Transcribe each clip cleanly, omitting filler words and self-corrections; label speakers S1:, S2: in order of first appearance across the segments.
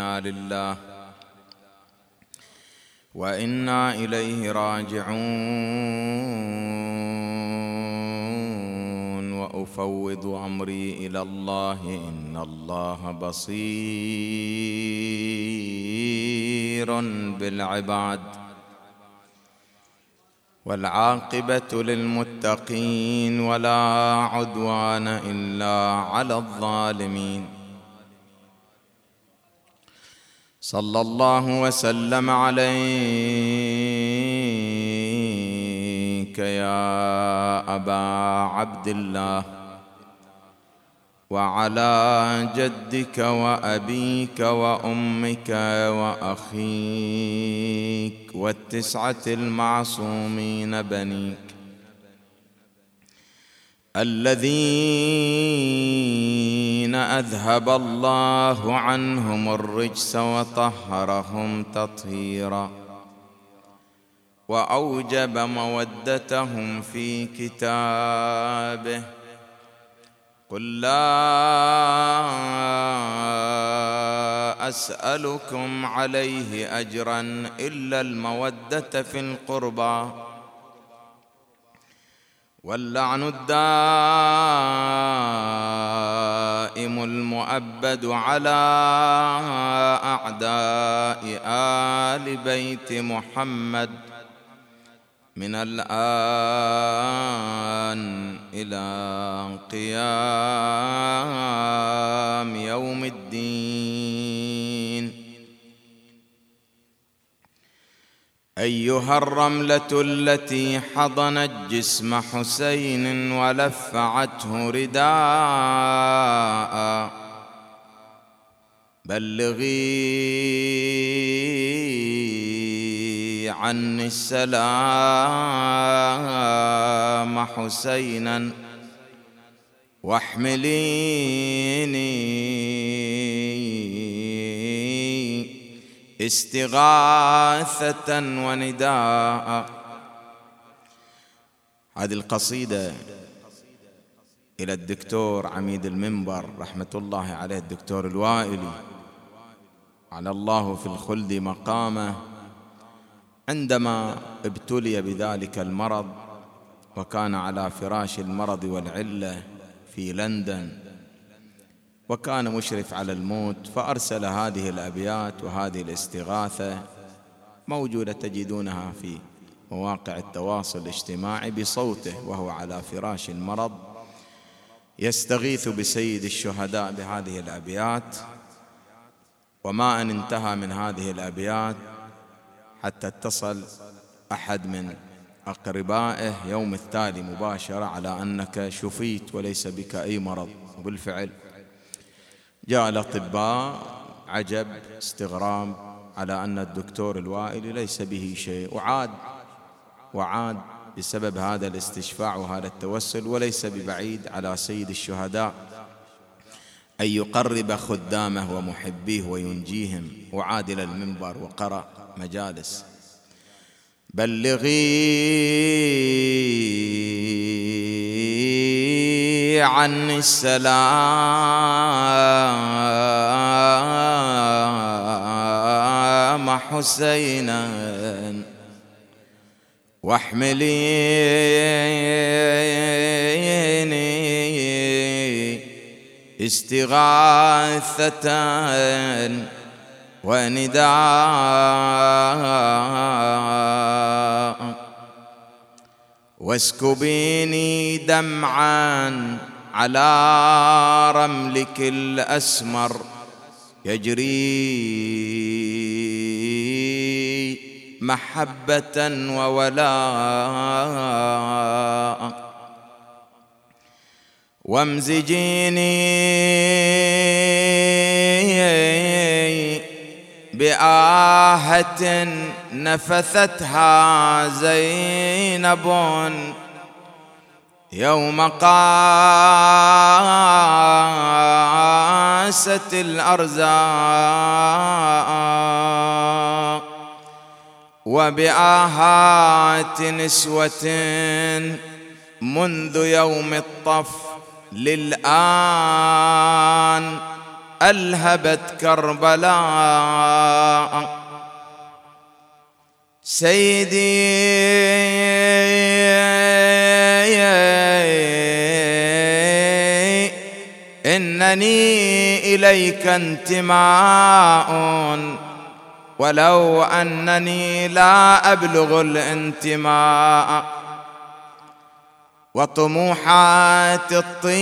S1: إنا لله وإنا إليه راجعون. وأفوض أمري إلى الله إن الله بصير بالعباد. والعاقبة للمتقين ولا عدوان إلا على الظالمين. صلى الله وسلم عليك يا أبا عبد الله وعلى جدك وأبيك وأمك وأخيك والتسعة المعصومين بنيك الذين أذهب الله عنهم الرجس وطهرهم تطهيرا وأوجب مودتهم في كتابه. قل لا أسألكم عليه أجرا إلا المودة في القربى. واللعن الدائم المؤبد على أعداء آل بيت محمد من الآن إلى قيام يوم الدين. أيها الرملة التي حضنت جسم حسين ولفعته رداء، بلغي عني السلام حسينا واحمليني استغاثة ونداء. هذه القصيدة إلى الدكتور عميد المنبر رحمة الله عليه الدكتور الوائلي على الله في الخلد مقامه، عندما ابتلي بذلك المرض وكان على فراش المرض والعلة في لندن وكان مشرف على الموت، فأرسل هذه الأبيات وهذه الاستغاثة موجودة تجدونها في مواقع التواصل الاجتماعي بصوته وهو على فراش المرض يستغيث بسيد الشهداء بهذه الأبيات. وما أن انتهى من هذه الأبيات حتى اتصل أحد من أقربائه يوم التالي مباشرة على أنك شفيت وليس بك أي مرض. وبالفعل جاء الأطباء عجب استغراب على أن الدكتور الوائلي ليس به شيء، وعاد بسبب هذا الاستشفاع وهذا التوسل. وليس ببعيد على سيد الشهداء أن يقرب خدامه ومحبيه وينجيهم. وعاد إلى المنبر وقرأ مجالس بلغي عني السلام حسينا واحمليني استغاثة ونداء واسكبيني دمعا على رملك الأسمر يجري محبة وولاء وامزجيني بآهة نفثتها زينب يوم قاست الأرزاق وبآهات نسوة منذ يوم الطف للآن ألهبت كربلاء. سيدي إنني إليك انتماء ولو أنني لا أبلغ الانتماء، وطموحات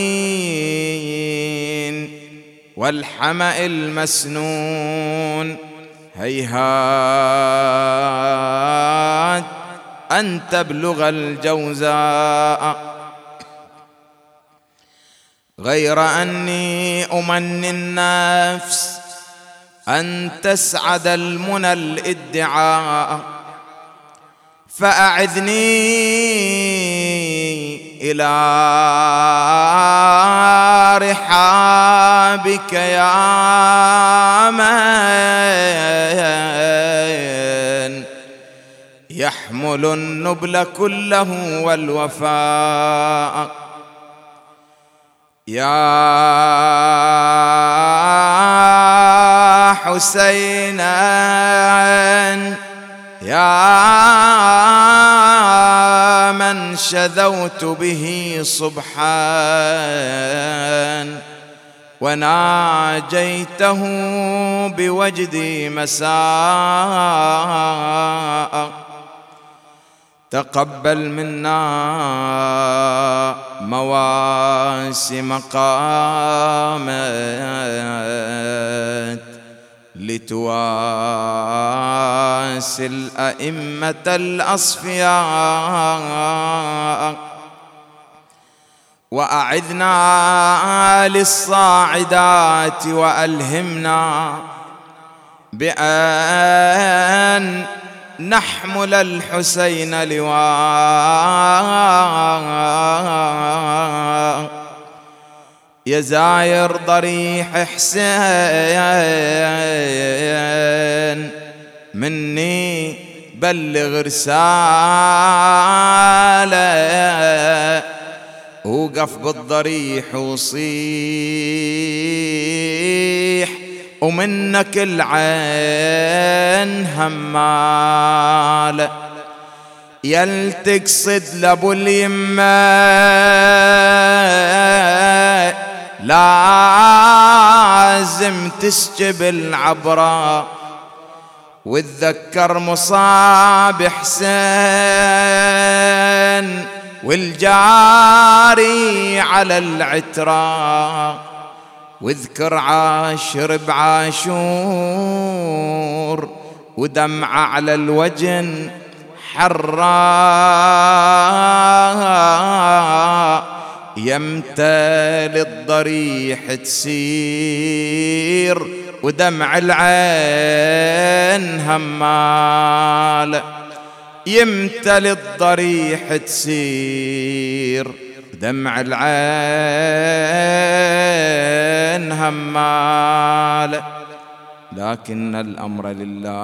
S1: الطين والحمأ المسنون هيهات أن تبلغ الجوزاء. غير أني أمني النفس أن تسعد المنى الادعاء، فأعذني إلى رحابك يا من يحمل النبل كله والوفاء. يا حسينا يا من شذوت به صبحا وناجيته بوجدي مساء، تقبل منا مواسم قامت لتواسي الأئمة الأصفياء، وأعذنا للصاعدات وألهمنا بأن نحمل الحسين لواء. يا زاير ضريح حسين مني بلغ رسالة، وقف بالضريح وصيح ومنك العين همالة، يلتقصد لابو اليمة لازم تسجب العبرة، وتذكر مصاب حسين والجاري على العترة، واذكر عاشر بعاشور ودمعة على الوجن حراء، يمتى للضريح تسير ودمع العين همال، يمتى للضريح تسير دمع العين همال. لكن الأمر لله،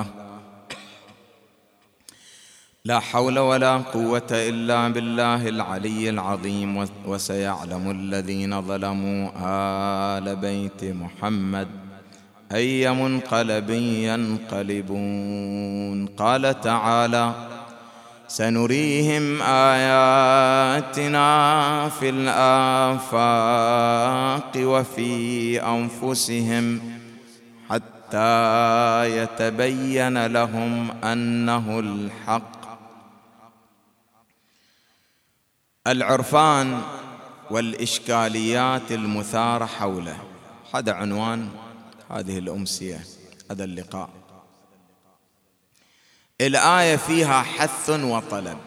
S1: لا حول ولا قوة إلا بالله العلي العظيم. وسيعلم الذين ظلموا آل بيت محمد أي منقلب ينقلبون. قال تعالى: سنريهم آياتنا في الآفاق وفي أنفسهم حتى يتبين لهم أنه الحق. العرفان والإشكاليات المثارة حوله، هذا عنوان هذه الأمسية، هذا اللقاء. الآية فيها حث وطلب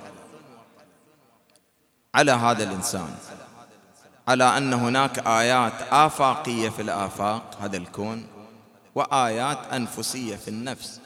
S1: على هذا الإنسان، على أن هناك آيات آفاقية في الآفاق هذا الكون، وآيات أنفسية في النفس،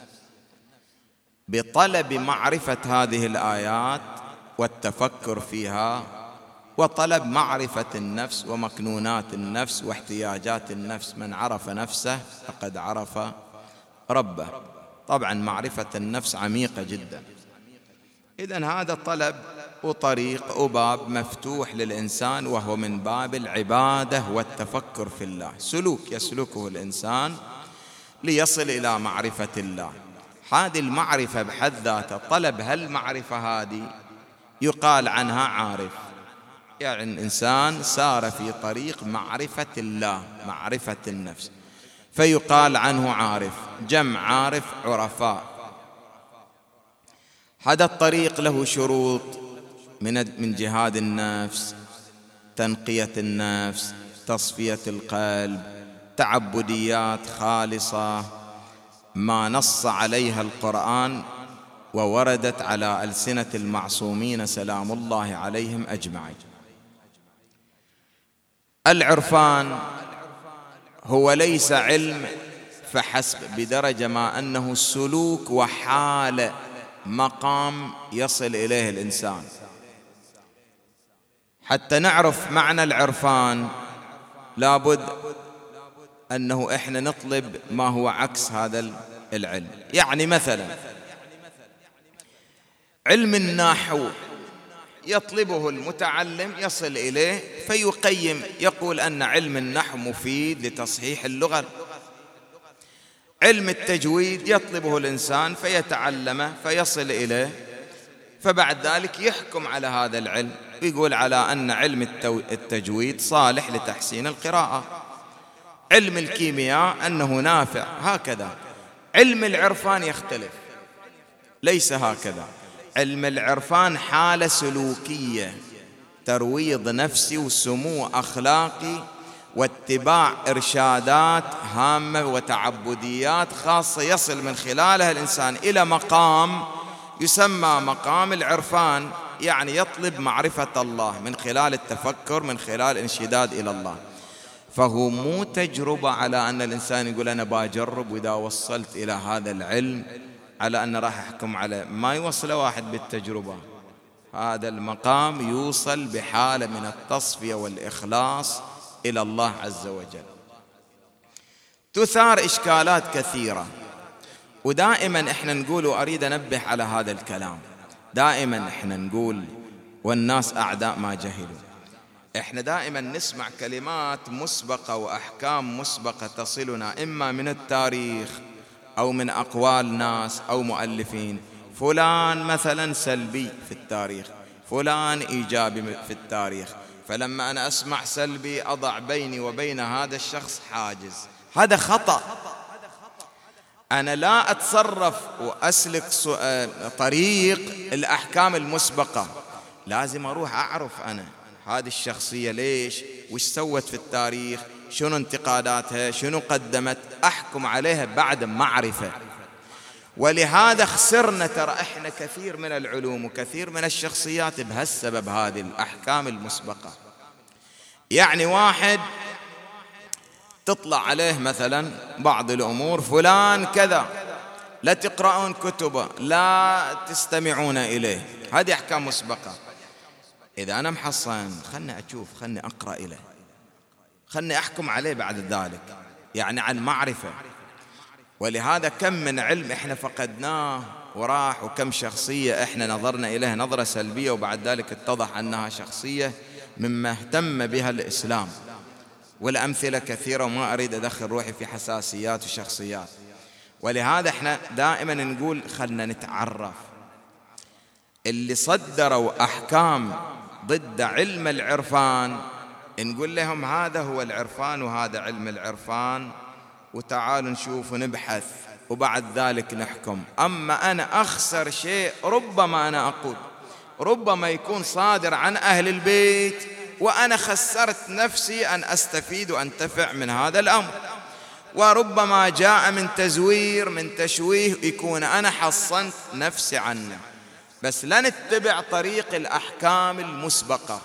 S1: بطلب معرفة هذه الآيات والتفكر فيها، وطلب معرفة النفس ومكنونات النفس واحتياجات النفس. من عرف نفسه فقد عرف ربه. طبعا معرفة النفس عميقة جدا. إذن هذا طلب وطريق وباب مفتوح للإنسان، وهو من باب العبادة والتفكر في الله، سلوك يسلكه الإنسان ليصل إلى معرفة الله. هذه المعرفة بحد ذاتها، طلب هالمعرفة هذه يقال عنها عارف، يعني الإنسان سار في طريق معرفة الله، معرفة النفس، فيقال عنه عارف. جمع عارف عرفاء. هذا الطريق له شروط من جهاد النفس، تنقية النفس، تصفية القلب، تعبديات خالصة ما نص عليها القرآن ووردت على ألسنة المعصومين سلام الله عليهم أجمعين. العرفان هو ليس علم فحسب، بدرجة ما أنه سلوك وحال مقام يصل إليه الإنسان. حتى نعرف معنى العرفان لابد أنه إحنا نطلب ما هو عكس هذا العلم. يعني مثلا علم النحو يطلبه المتعلم يصل إليه فيقيم، يقول أن علم النحو مفيد لتصحيح اللغة. علم التجويد يطلبه الإنسان فيتعلمه فيصل إليه، فبعد ذلك يحكم على هذا العلم، يقول على أن علم التجويد صالح لتحسين القراءة. علم الكيمياء أنه نافع، هكذا. علم العرفان يختلف، ليس هكذا. علم العرفان حالة سلوكية، ترويض نفسي وسمو أخلاقي واتباع إرشادات هامة وتعبديات خاصة، يصل من خلالها الإنسان إلى مقام يسمى مقام العرفان، يعني يطلب معرفة الله من خلال التفكر، من خلال الانشداد إلى الله. فهو مو تجربة على أن الإنسان يقول أنا بجرب وإذا وصلت إلى هذا العلم على أن راح أحكم عليه، ما يوصل واحد بالتجربة. هذا المقام يوصل بحالة من التصفية والإخلاص إلى الله عز وجل. تثار إشكالات كثيرة، ودائما إحنا نقول، وأريد أنبه على هذا الكلام، دائما إحنا نقول والناس أعداء ما جهلوا. إحنا دائما نسمع كلمات مسبقة وأحكام مسبقة تصلنا إما من التاريخ أو من أقوال ناس أو مؤلفين. فلان مثلا سلبي في التاريخ، فلان إيجابي في التاريخ، فلما أنا أسمع سلبي أضع بيني وبين هذا الشخص حاجز. هذا خطأ. أنا لا أتصرف وأسلك طريق الأحكام المسبقة، لازم أروح أعرف أنا هذه الشخصية ليش، وش سوت في التاريخ، شنو انتقاداتها، شنو قدمت، أحكم عليها بعد معرفة. ولهذا خسرنا ترى إحنا كثير من العلوم وكثير من الشخصيات بهالسبب، هذه الأحكام المسبقة. يعني واحد تطلع عليه مثلا بعض الأمور، فلان كذا، لا تقرؤون كتبه، لا تستمعون إليه، هذه أحكام مسبقة. إذا أنا محصن خلني أشوف، خلني أقرأ إليه، خلني أحكم عليه بعد ذلك، يعني عن معرفة. ولهذا كم من علم إحنا فقدناه وراح، وكم شخصية إحنا نظرنا إليها نظرة سلبية وبعد ذلك اتضح أنها شخصية مما اهتم بها الإسلام. والأمثلة كثيرة وما أريد أدخل روحي في حساسيات وشخصيات. ولهذا إحنا دائما نقول خلنا نتعرف. اللي صدروا أحكام ضد علم العرفان نقول لهم هذا هو العرفان وهذا علم العرفان، وتعالوا نشوف ونبحث وبعد ذلك نحكم. أما أنا أخسر شيء، ربما أنا أقول ربما يكون صادر عن أهل البيت وأنا خسرت نفسي أن أستفيد وأنتفع من هذا الأمر، وربما جاء من تزوير من تشويه يكون أنا حصنت نفسي عنه. بس لا نتبع طريق الأحكام المسبقة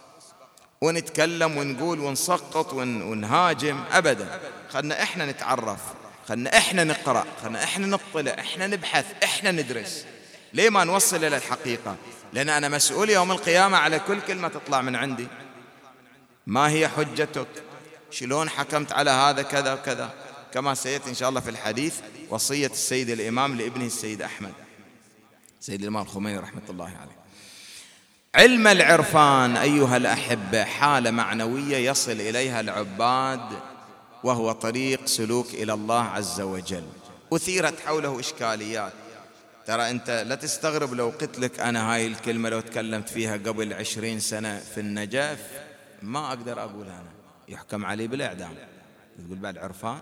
S1: ونتكلم ونقول ونسقط ونهاجم أبدا. خلنا إحنا نتعرف، خلنا إحنا نقرأ، خلنا إحنا نطلع، إحنا نبحث، إحنا ندرس. ليه ما نوصل إلى الحقيقة؟ لأن أنا مسؤول يوم القيامة على كل كلمة تطلع من عندي. ما هي حجتك؟ شلون حكمت على هذا كذا وكذا؟ كما سيأتي إن شاء الله في الحديث وصية السيد الإمام لابنه السيد أحمد، سيد الإمام الخميني رحمة الله عليه. علم العرفان أيها الأحبة حالة معنوية يصل إليها العباد، وهو طريق سلوك إلى الله عز وجل. أثيرت حوله إشكاليات. ترى أنت لا تستغرب لو قلت لك أنا هاي الكلمة لو تكلمت فيها قبل 20 سنة في النجف ما أقدر أقولها أنا، يحكم علي بالإعدام. تقول بعد عرفان؟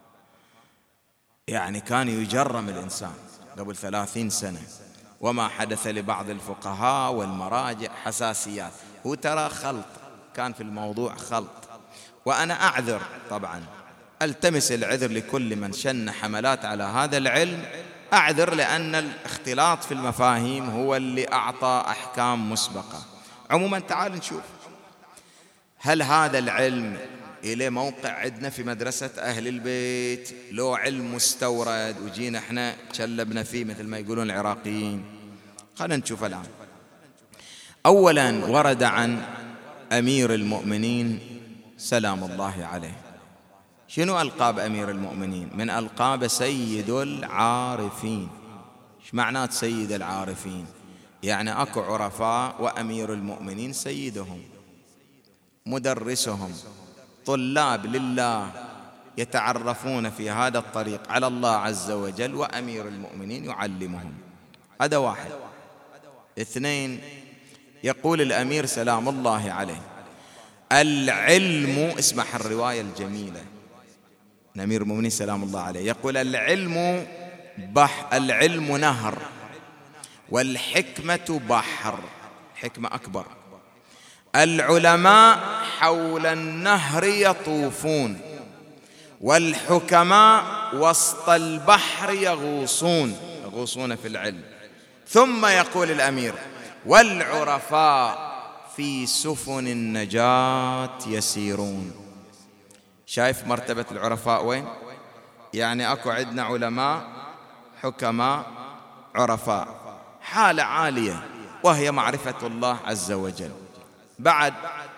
S1: يعني كان يجرم الإنسان قبل 30 سنة، وما حدث لبعض الفقهاء والمراجع حساسيات. هو ترى خلط، كان في الموضوع خلط، وأنا أعذر طبعا، ألتمس العذر لكل من شن حملات على هذا العلم، أعذر، لأن الاختلاط في المفاهيم هو اللي أعطى أحكام مسبقة. عموما تعال نشوف هل هذا العلم إليه موقع عندنا في مدرسة أهل البيت، لو علم مستورد وجينا احنا تشلبنا فيه مثل ما يقولون العراقيين. خلينا نشوف الآن. أولا ورد عن أمير المؤمنين سلام الله عليه. شنو ألقاب أمير المؤمنين؟ من ألقاب سيد العارفين. ايش معنات سيد العارفين؟ يعني أكو عرفاء وأمير المؤمنين سيدهم، مدرسهم، طلاب لله يتعرفون في هذا الطريق على الله عز وجل، وأمير المؤمنين يعلمهم. هذا واحد. اثنين، يقول الأمير سلام الله عليه العلم، اسمع الرواية الجميلة، أمير المؤمنين سلام الله عليه يقول العلم العلم نهر، والحكمة بحر، حكمة أكبر. العلماء حول النهر يطوفون، والحكماء وسط البحر يغوصون في العلم. ثم يقول الأمير والعرفاء في سفن النجاة يسيرون. شايف مرتبة العرفاء وين؟ يعني أكو عندنا علماء، حكماء، عرفاء، حالة عالية وهي معرفة الله عز وجل. بعد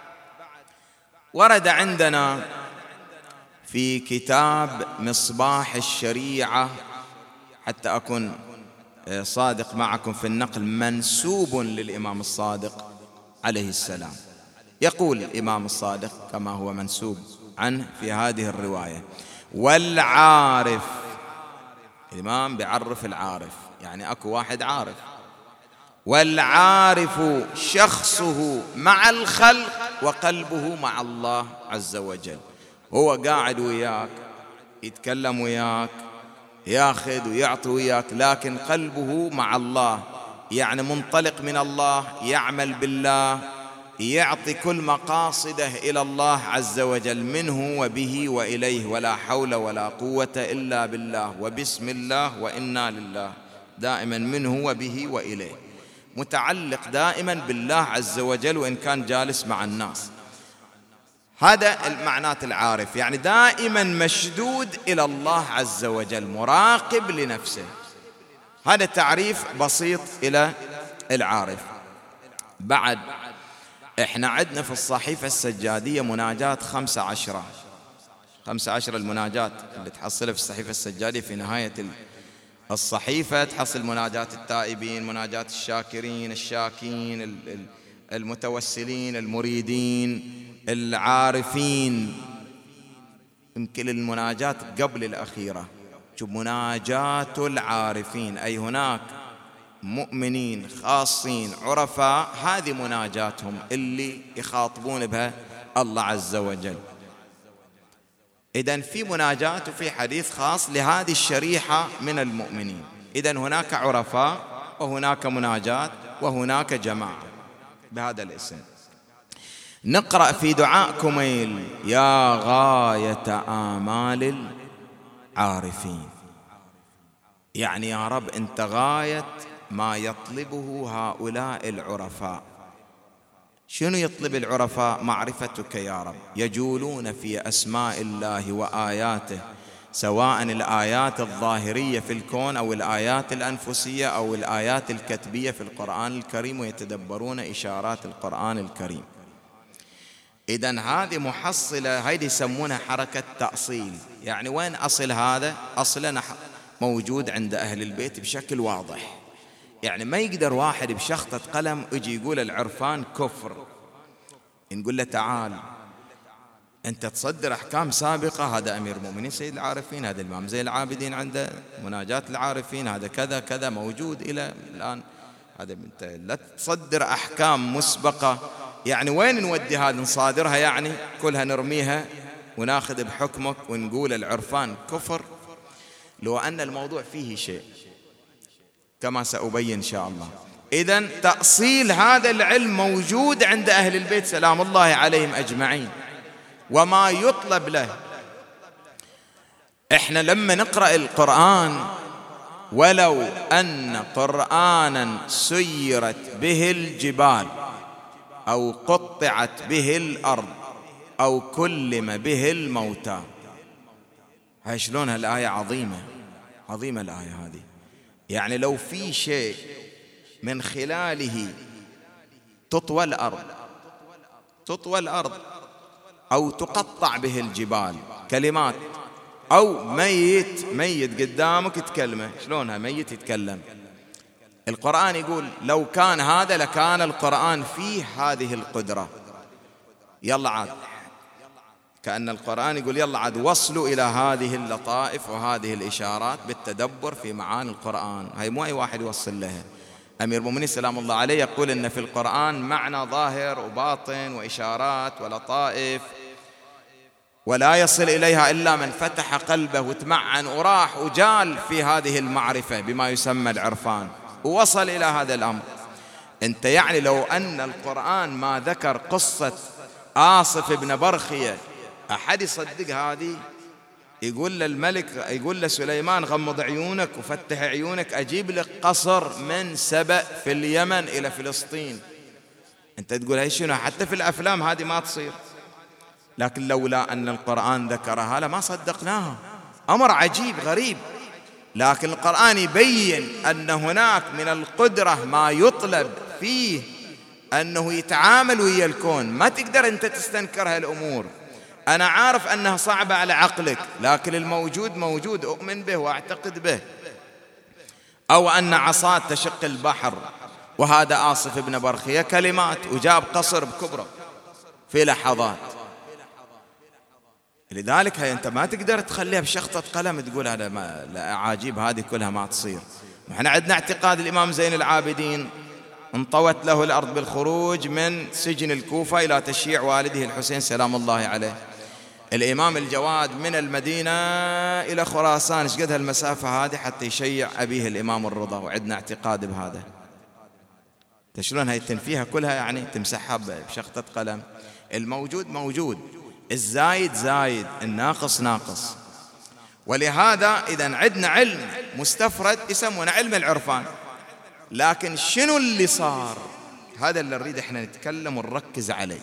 S1: ورد عندنا في كتاب مصباح الشريعة، حتى أكون صادق معكم في النقل، منسوب للإمام الصادق عليه السلام. يقول الإمام الصادق كما هو منسوب عنه في هذه الرواية: والعارف، الإمام بيعرف العارف، يعني أكو واحد عارف، والعارف شخصه مع الخلق وقلبه مع الله عز وجل. هو قاعد وياك، يتكلم وياك، ياخذ ويعطي وياك، لكن قلبه مع الله، يعني منطلق من الله، يعمل بالله، يعطي كل مقاصده إلى الله عز وجل، منه وبه وإليه، ولا حول ولا قوة إلا بالله، وبسم الله وإنا لله، دائما منه وبه وإليه، متعلق دائما بالله عز وجل وإن كان جالس مع الناس. هذا المعنات العارف، يعني دائما مشدود إلى الله عز وجل، مراقب لنفسه. هذا تعريف بسيط إلى العارف. بعد احنا عندنا في الصحيفة السجادية مناجات 15 المناجات اللي تحصلها في الصحيفة السجادية. في نهاية الصحيفة تحصل مناجات التائبين، مناجات الشاكرين، الشاكين، المتوسلين، المريدين، العارفين. يمكن المناجات قبل الأخيرة شوف مناجات العارفين، أي هناك مؤمنين خاصين عرفاء، هذه مناجاتهم اللي يخاطبون بها الله عز وجل. إذن في مناجات وفي حديث خاص لهذه الشريحة من المؤمنين. إذن هناك عرفاء وهناك مناجات وهناك جماعة بهذا الاسم. نقرأ في دعاء كميل: يا غاية آمال العارفين، يعني يا رب أنت غاية ما يطلبه هؤلاء العرفاء. شنو يطلب العرفاء؟ معرفتك يا رب، يجولون في أسماء الله وآياته، سواء الآيات الظاهرية في الكون أو الآيات الأنفسية أو الآيات الكتبية في القرآن الكريم، ويتدبرون إشارات القرآن الكريم. إذن هذه محصلة، هذه يسمونها حركة تأصيل. يعني وين أصل هذا؟ أصلنا موجود عند أهل البيت بشكل واضح. يعني ما يقدر واحد بشخطة قلم يجي يقول العرفان كفر. نقول له تعال أنت تصدر أحكام سابقة، هذا أمير المؤمنين سيد العارفين، هذا الإمام زين العابدين عنده مناجاة العارفين، هذا كذا كذا موجود إلى الآن. هذا أنت لا تصدر أحكام مسبقة، يعني وين نودي هذا؟ نصادرها يعني كلها نرميها وناخذ بحكمك ونقول العرفان كفر؟ لو أن الموضوع فيه شيء كما سأبين إن شاء الله. إذن تأصيل هذا العلم موجود عند أهل البيت سلام الله عليهم أجمعين، وما يطلب له. إحنا لما نقرأ القرآن ولو أن قرآنا سيرت به الجبال أو قطعت به الأرض أو كلم به الموتى، هاي شلون هالآية عظيمة، عظيمة الآية هذه. يعني لو في شيء من خلاله تطوى الأرض أو تقطع به الجبال، كلمات، أو ميت قدامك تكلمه، شلونها ميت يتكلم. القرآن يقول لو كان هذا لكان القرآن فيه هذه القدرة. يلا عاد كأن القرآن يقول يلا عاد وصلوا إلى هذه اللطائف وهذه الإشارات بالتدبر في معاني القرآن. هاي مو أي واحد يوصل لها. أمير المؤمنين سلام الله عليه يقول إن في القرآن معنى ظاهر وباطن وإشارات ولطائف، ولا يصل إليها إلا من فتح قلبه وتمعن وراح وجال في هذه المعرفة بما يسمى العرفان ووصل إلى هذا الأمر. أنت يعني لو أن القرآن ما ذكر قصة آصف بن برخية، أحد يصدق هذه؟ يقول للملك، يقول لسليمان غمض عيونك وفتح عيونك أجيب لك قصر من سبأ في اليمن إلى فلسطين. أنت تقول هاي شنو؟ حتى في الأفلام هذه ما تصير. لكن لولا أن القرآن ذكرها لما صدقناها. أمر عجيب غريب. لكن القرآن يبين أن هناك من القدرة ما يطلب فيه أنه يتعامل ويا الكون. ما تقدر أنت تستنكر هالأمور. أنا عارف أنها صعبة على عقلك، لكن الموجود موجود، أؤمن به وأعتقد به. أو أن عصا تشق البحر، وهذا آصف بن برخية كلمات وجاب قصر بكبره في لحظات. لذلك هي أنت ما تقدر تخليها بشخطة قلم تقول هذا الأعاجيب هذه كلها ما تصير. نحن عندنا اعتقاد الإمام زين العابدين انطوت له الأرض بالخروج من سجن الكوفة إلى تشييع والده الحسين سلام الله عليه. الإمام الجواد من المدينة إلى خراسان، ايش قد هالمسافة هذه حتى يشيع أبيه الإمام الرضا، وعندنا اعتقاد بهذا. شلون هاي تنفيها كلها يعني تمسحها بشخطة قلم؟ الموجود موجود، الزايد زايد، الناقص ناقص. ولهذا إذن عندنا علم مستفرد يسمونه علم العرفان. لكن شنو اللي صار؟ هذا اللي نريد احنا نتكلم ونركز عليه.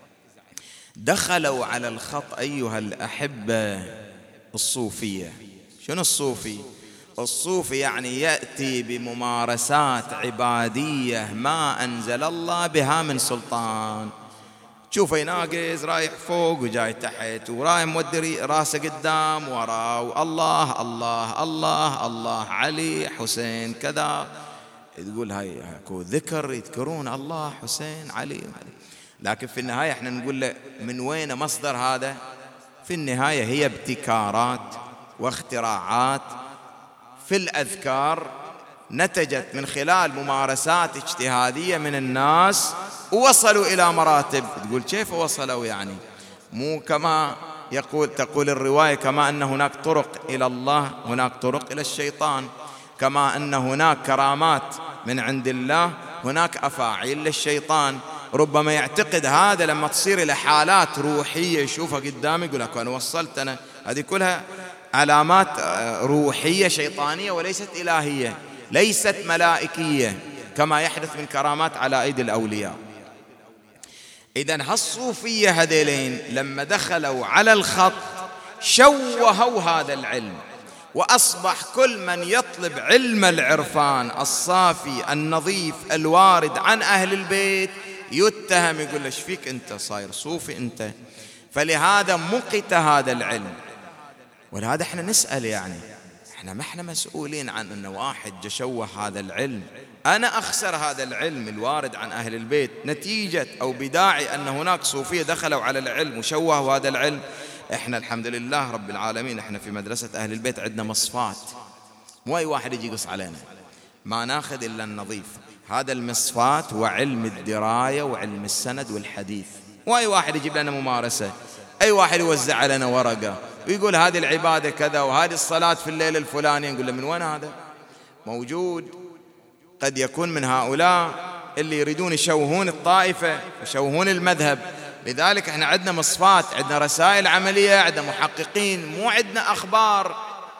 S1: دخلوا على الخط أيها الأحبة الصوفية. شنو الصوفي؟ الصوفي يعني يأتي بممارسات عبادية ما أنزل الله بها من سلطان. تشوفه يناقز رايح فوق وجاي تحت، ورايح مودري راسه قدام وراه، الله الله الله الله، علي حسين كذا. تقول هاي اكو ذكر يذكرون الله حسين علي. لكن في النهاية احنا نقول له من وين مصدر هذا؟ في النهاية هي ابتكارات واختراعات في الأذكار نتجت من خلال ممارسات اجتهادية من الناس، ووصلوا إلى مراتب. تقول كيف وصلوا؟ يعني مو كما تقول الرواية كما أن هناك طرق إلى الله هناك طرق إلى الشيطان، كما أن هناك كرامات من عند الله هناك أفاعيل للشيطان. ربما يعتقد هذا لما تصير إلى حالات روحية يشوفها قدامي يقول لك أنا وصلت. أنا هذه كلها علامات روحية شيطانية وليست إلهية، ليست ملائكية كما يحدث من كرامات على أيدي الأولياء. إذن هالصوفية هذيلين لما دخلوا على الخط شوهوا هذا العلم، وأصبح كل من يطلب علم العرفان الصافي النظيف الوارد عن أهل البيت يتهم، يقول له فيك أنت صاير صوفي أنت. فلهذا مقت هذا العلم. ولهذا احنا نسأل، يعني احنا ما احنا مسؤولين عن أن واحد جشوه هذا العلم. أنا أخسر هذا العلم الوارد عن أهل البيت نتيجة أو بداعي أن هناك صوفية دخلوا على العلم وشوهوا هذا العلم. احنا الحمد لله رب العالمين احنا في مدرسة أهل البيت عندنا مصفات، مو أي واحد يجي يقص علينا، ما ناخذ إلا النظيف. هذا المصفات هو علم الدراية وعلم السند والحديث، وأي واحد يجيب لنا ممارسة، أي واحد يوزع لنا ورقة ويقول هذه العبادة كذا وهذه الصلاة في الليل الفلاني، نقول له من وين هذا؟ موجود. قد يكون من هؤلاء اللي يريدون يشوهون الطائفة ويشوهون المذهب. لذلك احنا عندنا مصفات، عندنا رسائل عملية، عندنا محققين، مو عندنا أخبار.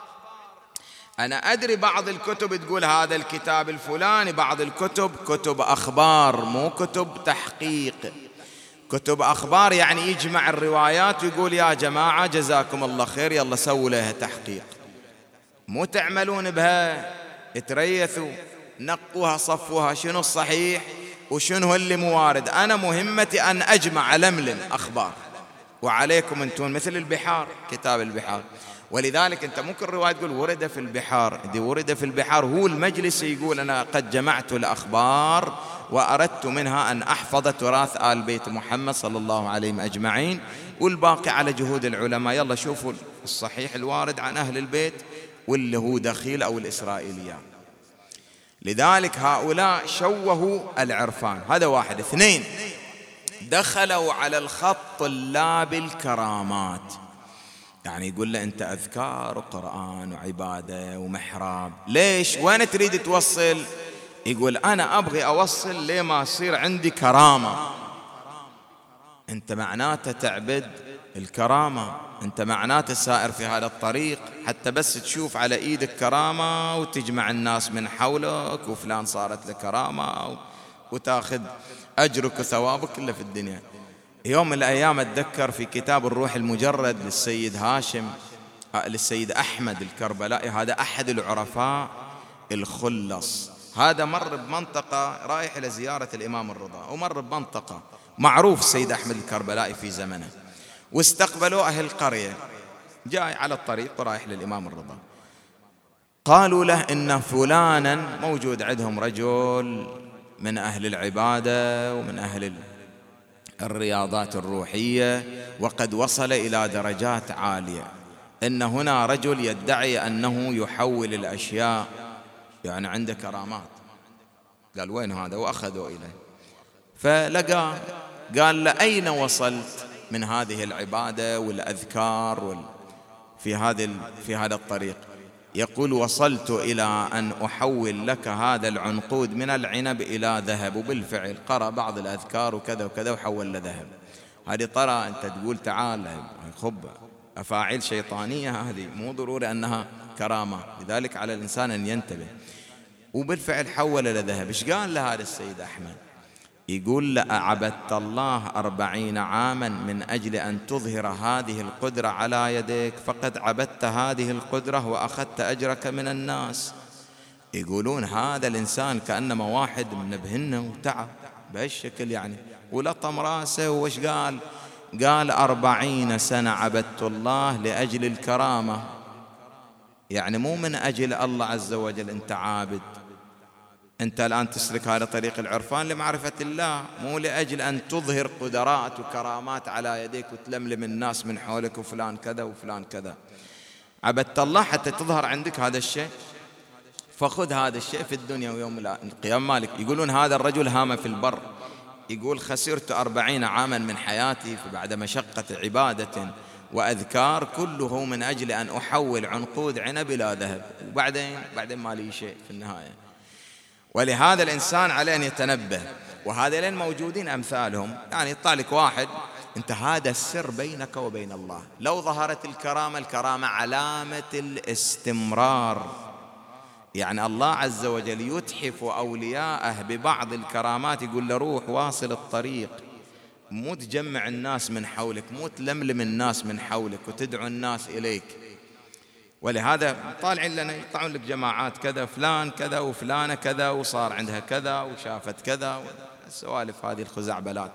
S1: أنا أدري بعض الكتب تقول هذا الكتاب الفلاني، بعض الكتب كتب أخبار مو كتب تحقيق. كتب أخبار يعني يجمع الروايات ويقول يا جماعة جزاكم الله خير يلا سووا لها تحقيق، مو تعملون بها تريثوا نقوها صفوها شنو الصحيح وشنو اللي موارد. أنا مهمتي أن أجمع لملم أخبار، وعليكم أنتم مثل البحار، كتاب البحار. ولذلك أنت ممكن رواية تقول ورد في البحار، دي ورد في البحار هو المجلس يقول أنا قد جمعت الأخبار وأردت منها أن أحفظ تراث آل بيت محمد صلى الله عليه أجمعين، والباقي على جهود العلماء. يلا شوفوا الصحيح الوارد عن أهل البيت واللي هو دخيل أو الإسرائيليات. لذلك هؤلاء شوهوا العرفان. هذا واحد. اثنين، دخلوا على الخط طلاب الكرامات، يعني يقول له أنت أذكار وقرآن وعبادة ومحراب، ليش؟ وين تريد توصل؟ يقول أنا أبغي أوصل لما يصير عندي كرامة. أنت معناته تعبد الكرامة، أنت معناته سائر في هذا الطريق حتى بس تشوف على إيدك كرامة وتجمع الناس من حولك وفلان صارت له كرامة وتاخذ أجرك وثوابك كله في الدنيا. يوم من الأيام أتذكر في كتاب الروح المجرد للسيد هاشم للسيد أحمد الكربلائي، هذا أحد العرفاء الخلص، هذا مر بمنطقة رايح إلى زيارة الإمام الرضا، ومر بمنطقة معروف السيد أحمد الكربلائي في زمنه، واستقبلوا أهل القرية، جاي على الطريق ورايح للإمام الرضا، قالوا له إن فلانا موجود عندهم رجل من أهل العبادة ومن أهل الرياضات الروحية وقد وصل إلى درجات عالية، إن هنا رجل يدعي أنه يحول الأشياء، يعني عنده كرامات. قال وين هذا؟ وأخذوا إليه فلقى، قال له أين وصلت من هذه العبادة والأذكار في هذا الطريق؟ يقول وصلت إلى أن أحول لك هذا العنقود من العنب إلى ذهب، وبالفعل قرأ بعض الأذكار وكذا وكذا وحول لذهب. هذه ترى أنت تقول تعال خب أفاعيل شيطانية، هذه مو ضروري أنها كرامة، لذلك على الإنسان أن ينتبه. وبالفعل حول لذهب. إيش قال له هذا السيد أحمد؟ يقول له أعبدت الله 40 عاما من أجل أن تظهر هذه القدرة على يديك، فقد عبدت هذه القدرة وأخذت أجرك من الناس. يقولون هذا الإنسان كأنما واحد منبهنه وتعب بهالشكل يعني، ولطم راسه. وش قال؟ قال 40 سنة عبدت الله لأجل الكرامة، يعني مو من أجل الله عز وجل. أنت عابد، أنت الآن تسلك هذا طريق العرفان لمعرفة الله، مو لأجل أن تظهر قدرات وكرامات على يديك وتلملم الناس من حولك وفلان كذا وفلان كذا. عبدت الله حتى تظهر عندك هذا الشيء، فخذ هذا الشيء في الدنيا ويوم القيامة مالك. يقولون هذا الرجل هام في البر، يقول خسرت 40 عاما من حياتي بعد مشقة عبادة وأذكار كله من أجل أن أحول عنقود عنب إلى ذهب، وبعدين ما لي شيء في النهاية. ولهذا الإنسان عليه أن يتنبه، وهذين موجودين أمثالهم. يعني يطلع لك واحد، أنت هذا السر بينك وبين الله. لو ظهرت الكرامة علامة الاستمرار، يعني الله عز وجل يتحف أولياءه ببعض الكرامات، يقول له روح واصل الطريق، مو تجمع الناس من حولك، مو تلملم الناس من حولك وتدعو الناس إليك. ولهذا طالعين لنا يطلعون لك جماعات كذا، فلان كذا وفلانة كذا وصار عندها كذا وشافت كذا، السوالف هذه الخزعبلات.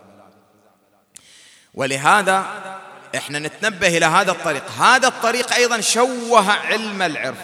S1: ولهذا احنا نتنبه إلى هذا الطريق. هذا الطريق أيضا شوه علم العرفان،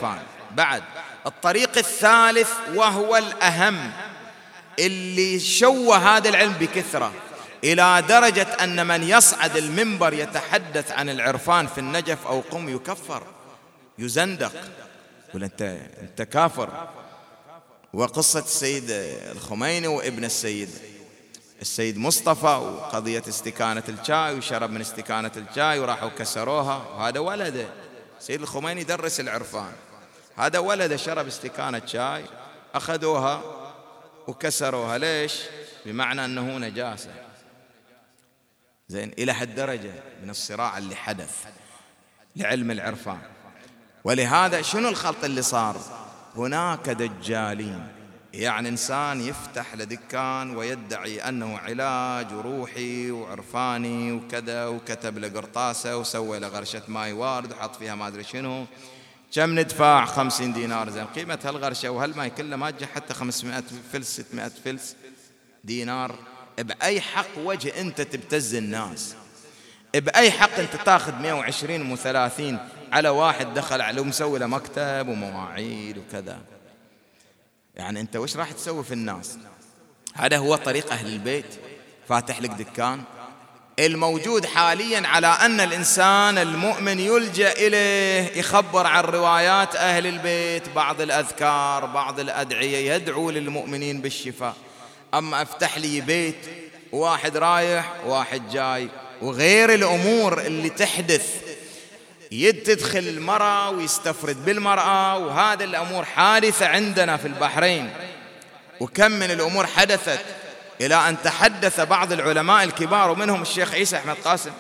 S1: بعد الطريق الثالث وهو الأهم، اللي شوه هذا العلم بكثرة إلى درجة أن من يصعد المنبر يتحدث عن العرفان في النجف أو قم يكفر، يزندق، يقول أنت كافر. وقصة السيد الخميني وابن السيد مصطفى، وقضية استكانة الشاي، وشرب من استكانة الشاي وراحوا كسروها، وهذا ولده. السيد الخميني درس العرفان، هذا ولده شرب استكانة شاي، أخذوها وكسروها. ليش؟ بمعنى أنه نجاسة. زين، إلى هالدرجة من الصراع اللي حدث لعلم العرفان. ولهذا شنو الخلط اللي صار؟ هناك دجالين، يعني إنسان يفتح لدكان ويدعي أنه علاج روحي وعرفاني وكذا، وكتب له قرطاسة وسوى له غرشة ماي وارد وحط فيها ما أدري شنو، كم ندفع؟ 50 دينار. زين، قيمة هالغرشة وهالماي كله ما تجي حتى 500 فلس 600 فلس دينار. بأي حق وجه أنت تبتز الناس؟ بأي حق أنت تاخذ 120 و30 على واحد دخل عليه ومسوي له مكتب ومواعيد وكذا؟ يعني أنت وش راح تسوي في الناس؟ هذا هو طريق أهل البيت؟ فاتح لك دكان. الموجود حاليا على أن الإنسان المؤمن يلجأ إليه، يخبر عن روايات أهل البيت، بعض الأذكار، بعض الأدعية، يدعو للمؤمنين بالشفاء. أما أفتح لي بيت واحد رايح واحد جاي، وغير الأمور اللي تحدث، تدخل المرأة ويستفرد بالمرأة، وهذه الأمور حادثة عندنا في البحرين. وكم من الأمور حدثت إلى أن تحدث بعض العلماء الكبار ومنهم الشيخ عيسى أحمد قاسم،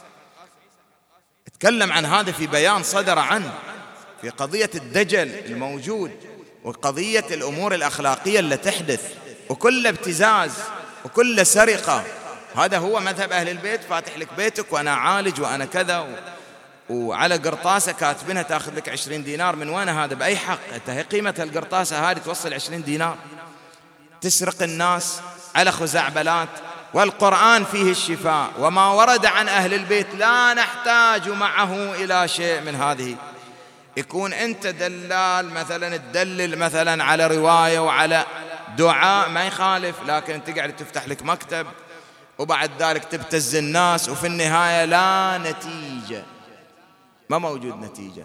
S1: تكلم عن هذا في بيان صدر عنه في قضية الدجل الموجود، وقضية الأمور الأخلاقية اللي تحدث، وكل ابتزاز وكل سرقة. هذا هو مذهب أهل البيت، فاتح لك بيتك وأنا عالج وأنا كذا، وعلى قرطاسة كاتبينها تأخذ لك 20 دينار. من وين هذا؟ بأي حق؟ هي قيمة القرطاسة هذه توصل 20 دينار؟ تسرق الناس على خزعبلات. والقرآن فيه الشفاء، وما ورد عن أهل البيت لا نحتاج معه إلى شيء من هذه. يكون أنت دلال مثلا، تدلل مثلا على رواية وعلى دعاء ما يخالف، لكن أنت قاعد تفتح لك مكتب وبعد ذلك تبتز الناس، وفي النهاية لا نتيجة، ما موجود نتيجة.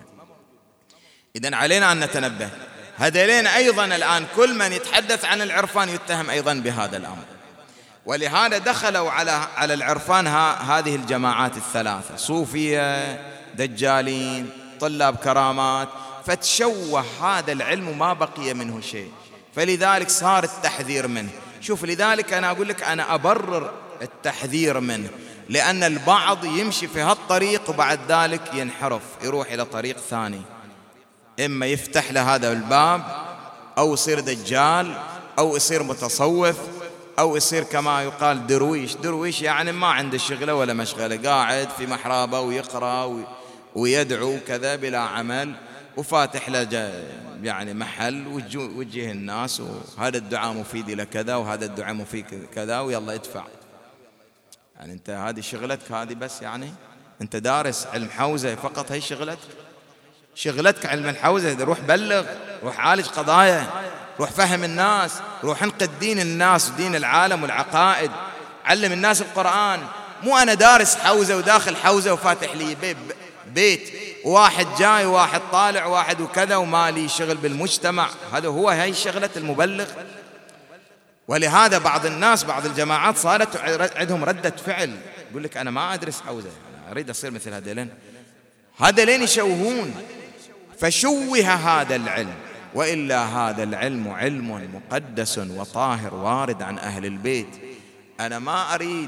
S1: إذن علينا أن نتنبه. هذين أيضا الآن كل من يتحدث عن العرفان يتهم أيضا بهذا الأمر. ولهذا دخلوا على العرفان هذه الجماعات الثلاثة: صوفية، دجالين، طلاب كرامات، فتشوه هذا العلم وما بقي منه شيء. فلذلك صار التحذير منه. شوف، لذلك أنا أقول لك أنا أبرر التحذير منه، لأن البعض يمشي في هالطريق وبعد ذلك ينحرف، يروح إلى طريق ثاني، إما يفتح له هذا الباب، أو يصير دجال، أو يصير متصوف، أو يصير كما يقال درويش يعني ما عنده شغلة ولا مشغلة، قاعد في محرابه ويقرأ ويدعو كذا بلا عمل، وفاتح له يعني محل وجه الناس، وهذا الدعاء مفيد إلى كذا وهذا الدعاء مفيد كذا، ويلا ادفع. يعني أنت هذه شغلتك هذه بس؟ يعني أنت دارس علم حوزة فقط، هي شغلتك علم الحوزة؟ روح بلغ، روح عالج قضايا، روح فهم الناس، روح انقذ دين الناس ودين العالم والعقائد، علم الناس القرآن. مو أنا دارس حوزة وداخل حوزة وفاتح لي بيت واحد جاي وواحد طالع واحد وكذا وما لي شغل بالمجتمع. هي شغلة المبلغ. ولهذا بعض الناس، بعض الجماعات صارت عندهم ردة فعل، يقول لك أنا ما أدرس حوزة، أنا أريد أصير مثل هذين يشوهون. فشوه هذا العلم، وإلا هذا العلم علم مقدس وطاهر وارد عن أهل البيت. أنا ما أريد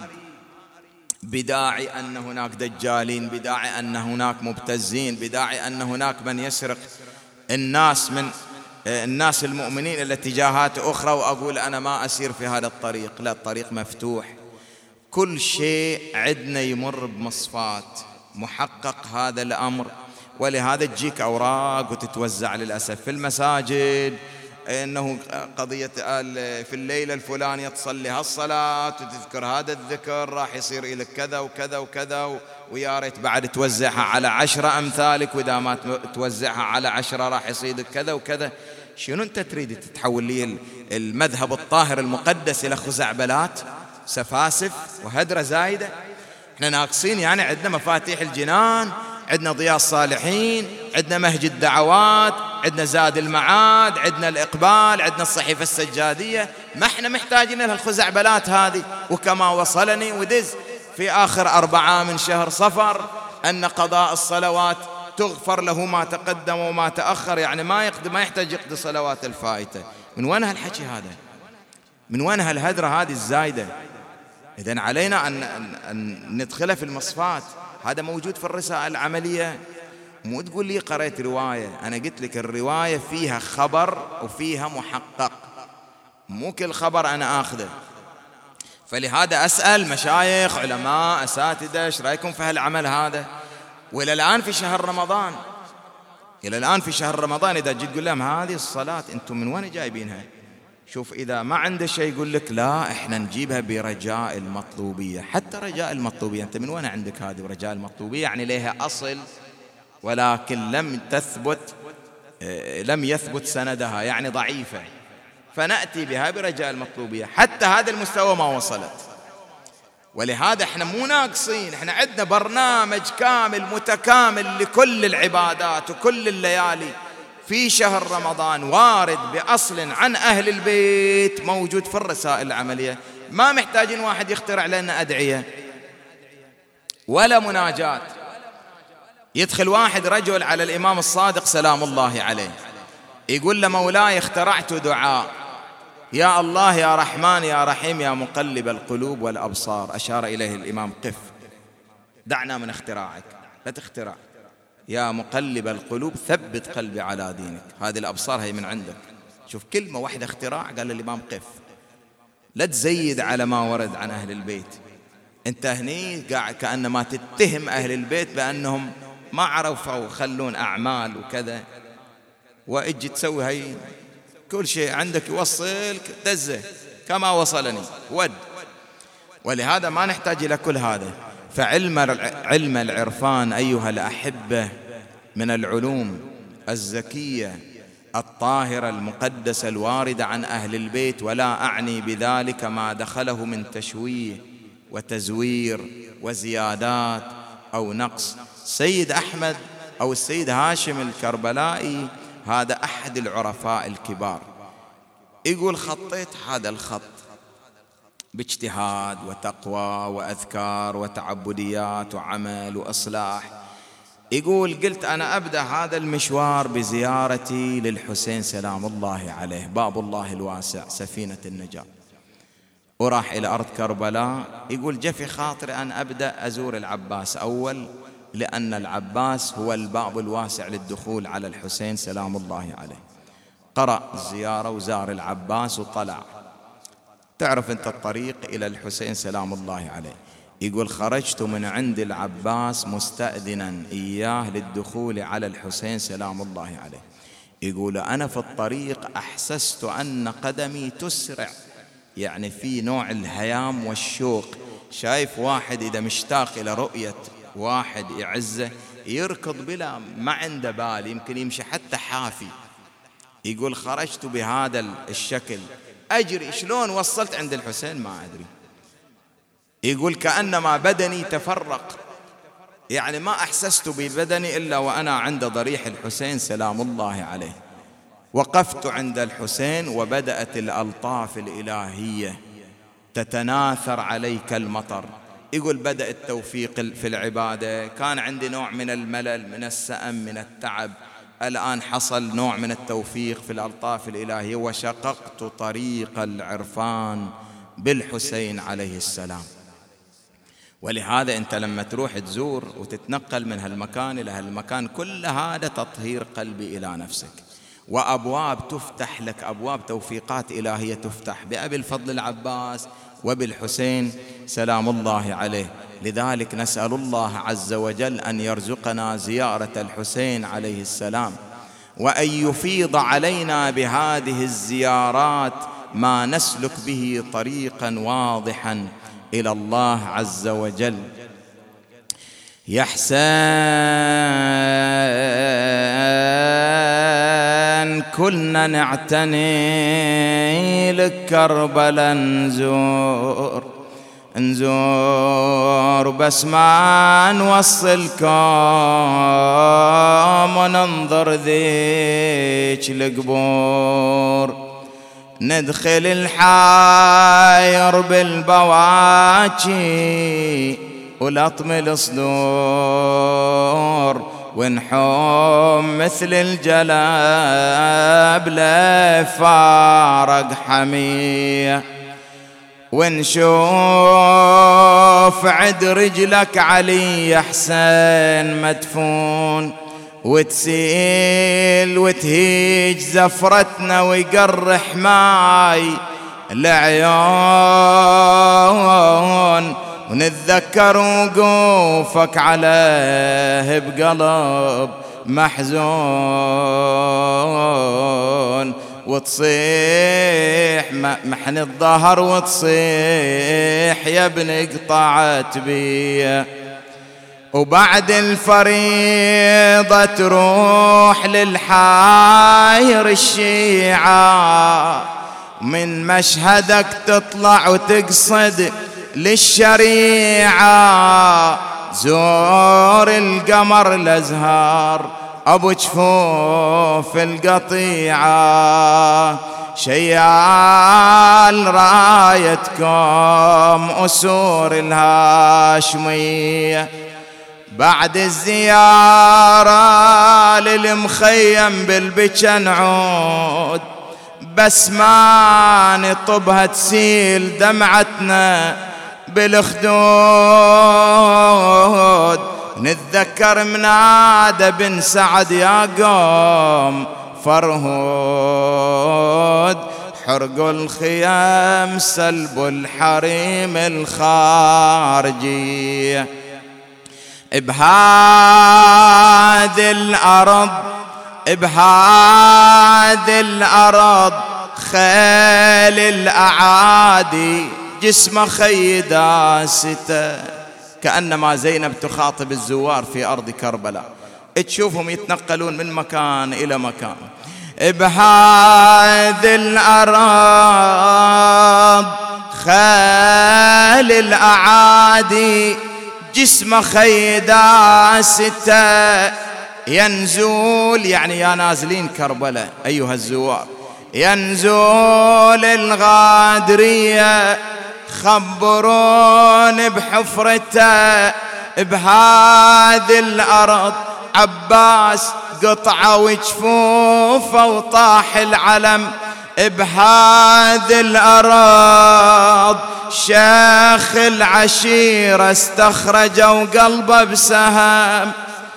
S1: بداعي أن هناك دجالين، بداعي أن هناك مبتزين، بداعي أن هناك من يسرق الناس من الناس المؤمنين إلى اتجاهات أخرى، وأقول أنا ما أسير في هذا الطريق. لا، الطريق مفتوح، كل شيء عندنا يمر بمصفات، محقق هذا الأمر. ولهذا تجيك أوراق وتتوزع للأسف في المساجد، أنه قضية في الليلة الفلانية تصلي هالصلاة وتذكر هذا الذكر راح يصير لك كذا وكذا وكذا، ويا ريت بعد توزعها على 10 أمثالك، وإذا ما توزعها على 10 راح يصيدك كذا وكذا. شنو أنت تريد تتحول لي المذهب الطاهر المقدس إلى خزعبلات سفاسف وهدرة زايدة؟ احنا ناقصين يعني؟ عندنا مفاتيح الجنان، عندنا ضياء الصالحين، عندنا مهج الدعوات، عندنا زاد المعاد، عندنا الإقبال، عندنا الصحيفة السجادية، ما احنا محتاجين لها الخزعبلات هذه. وكما وصلني ودز في آخر 4 من شهر صفر أن قضاء الصلوات تغفر له ما تقدم وما تأخر، يعني ما يحتاج يقضي صلوات الفائتة. من وين هالحكي هذا؟ من وين هالهدرة هذه الزايدة؟ إذن علينا أن ندخله في المصفات. هذا موجود في الرسائل العملية. مو تقول لي قرأت رواية، أنا قلت لك الرواية فيها خبر وفيها محقق، مو كل خبر أنا آخذه. فلهذا أسأل مشايخ علماء أساتذة إيش رأيكم في هالعمل هذا؟ وإلى الآن في شهر رمضان، إلى الآن في شهر رمضان إذا جيت تقول لهم هذه الصلاة أنتم من وين جايبينها؟ شوف إذا ما عنده شيء يقول لك لا إحنا نجيبها برجاء المطلوبية. حتى رجاء المطلوبية أنت من وين عندك هذه رجاء المطلوبية؟ يعني لها أصل ولكن لم يثبت سندها، يعني ضعيفة، فنأتي بها برجاء المطلوبية. حتى هذا المستوى ما وصلت. ولهذا احنا مو ناقصين، احنا عندنا برنامج كامل متكامل لكل العبادات وكل الليالي في شهر رمضان، وارد بأصل عن أهل البيت موجود في الرسائل العملية. ما محتاجين واحد يخترع لنا أدعية ولا مناجات. يدخل واحد رجل على الإمام الصادق سلام الله عليه يقول له مولاي اخترعت دعاء، يا الله يا رحمن يا رحيم يا مقلب القلوب والأبصار. أشار إليه الإمام قف، دعنا من اختراعك، لا تخترع. يا مقلب القلوب ثبت قلبي على دينك. هذه الأبصار هي من عندك. شوف كلمة واحدة اختراع. قال الإمام قف، لا تزيد على ما ورد عن أهل البيت. انت هني قاعد كأنما تتهم أهل البيت بأنهم ما عرفوا خلون أعمال وكذا، وإجي تسوي هاي كل شيء عندك يوصلك دزه كما وصلني ود. ولهذا ما نحتاج إلى كل هذا. فعلم العرفان أيها الأحبة من العلوم الزكية الطاهرة المقدسة الواردة عن أهل البيت، ولا أعني بذلك ما دخله من تشويه وتزوير وزيادات أو نقص. سيد أحمد أو السيد هاشم الكربلائي هذا أحد العرفاء الكبار، يقول خطيت هذا الخط باجتهاد وتقوى وأذكار وتعبديات وعمل وإصلاح. يقول قلت أنا أبدأ هذا المشوار بزيارتي للحسين سلام الله عليه، باب الله الواسع سفينة النجاة، وراح إلى أرض كربلاء. يقول جفي خاطري أن أبدأ أزور العباس أول، لأن العباس هو الباب الواسع للدخول على الحسين سلام الله عليه. قرأ الزيارة وزار العباس وطلع. تعرف أنت الطريق إلى الحسين سلام الله عليه. يقول خرجت من عند العباس مستأذنا إياه للدخول على الحسين سلام الله عليه. يقول أنا في الطريق أحسست أن قدمي تسرع، يعني في نوع الهيام والشوق. شايف واحد إذا مشتاق إلى رؤية واحد يعزه يركض بلا ما عنده بال، يمكن يمشي حتى حافي. يقول خرجت بهذا الشكل أجري، شلون وصلت عند الحسين ما أدري. يقول كأنما بدني تفرق، يعني ما أحسست ببدني إلا وأنا عند ضريح الحسين سلام الله عليه. وقفت عند الحسين وبدأت الألطاف الإلهية تتناثر عليك المطر. يقول بدأ التوفيق في العبادة، كان عندي نوع من الملل من السأم من التعب، الآن حصل نوع من التوفيق في الألطاف الإلهية، وشققت طريق العرفان بالحسين عليه السلام. ولهذا أنت لما تروح تزور وتتنقل من هالمكان إلى هالمكان، كل هذا تطهير قلبي إلى نفسك، وأبواب تفتح لك، أبواب توفيقات إلهية تفتح بأبي الفضل العباس وبالحسين سلام الله عليه. لذلك نسأل الله عز وجل أن يرزقنا زيارة الحسين عليه السلام. وأن يفيض علينا بهذه الزيارات ما نسلك به طريقا واضحا إلى الله عز وجل. يا حسين كلنا نعتني لك كربلا نزور بس ما نوصلكم وننظر ذيك القبور، ندخل الحاير بالبواكي ولطم الصدور، ونحوم مثل الجلاب لا فارق حمية، ونشوف عد رجلك علي يا حسين مدفون، وتسيل وتهيج زفرتنا ويقرح ماي العيون، ونتذكر وقوفك عليه بقلب محزون، وتصيح محن الظهر وتصيح يا ابن قطعت بي، وبعد الفريضة تروح للحاير الشيعة، من مشهدك تطلع وتقصد للشريعة، زور القمر الأزهار أبو جفوف القطيعة، شيال رايتكم أسور الهاشمية، بعد الزيارة للمخيم بالبجا نعود، بس ما نطبها تسيل دمعتنا بالخدود، نتذكر منادى بن سعد يا قوم فرهود، حرقوا الخيام سلبوا الحريم الخارجية، بهذه الأرض خيل الأعادي جسم خيداسته، كأنما زينب تخاطب الزوار في أرض كربلاء، تشوفهم يتنقلون من مكان إلى مكان. بهذه الأرض خيل الأعادي جسم خيداسته، ينزول يعني يا نازلين كربلاء أيها الزوار، ينزول الغادرية خبرون بحفرته، بهذه الأرض عباس قطعة وجفوفه وطاح العلم، بهذه الأرض شيخ العشيرة استخرجوا قلبه بسهم،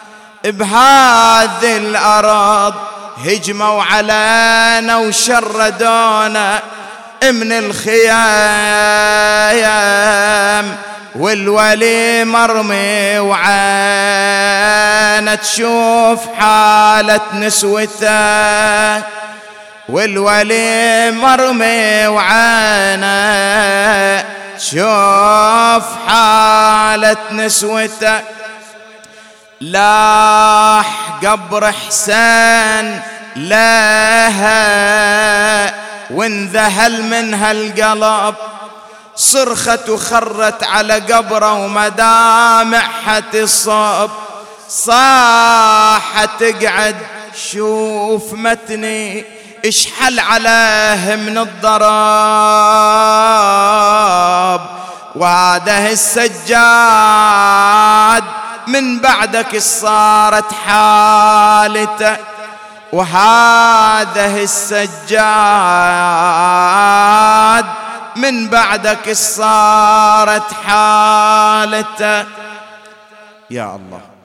S1: بهذه الأرض هجموا علينا وشردونا من الخيام، والولي مرمي وعينه تشوف حالة نسوته، والولي مرمي وعينه تشوف حالة نسوته، لاح قبر حسين لها وانذهل منها القلب، صرخت وخرت على قبره ومدامع حتصب، صاحت اقعد شوف متني اشحل عليه من الضراب، وهذا السجاد من بعدك صارت حالته، وهذا السجاد من بعدك صارت حالته. يا الله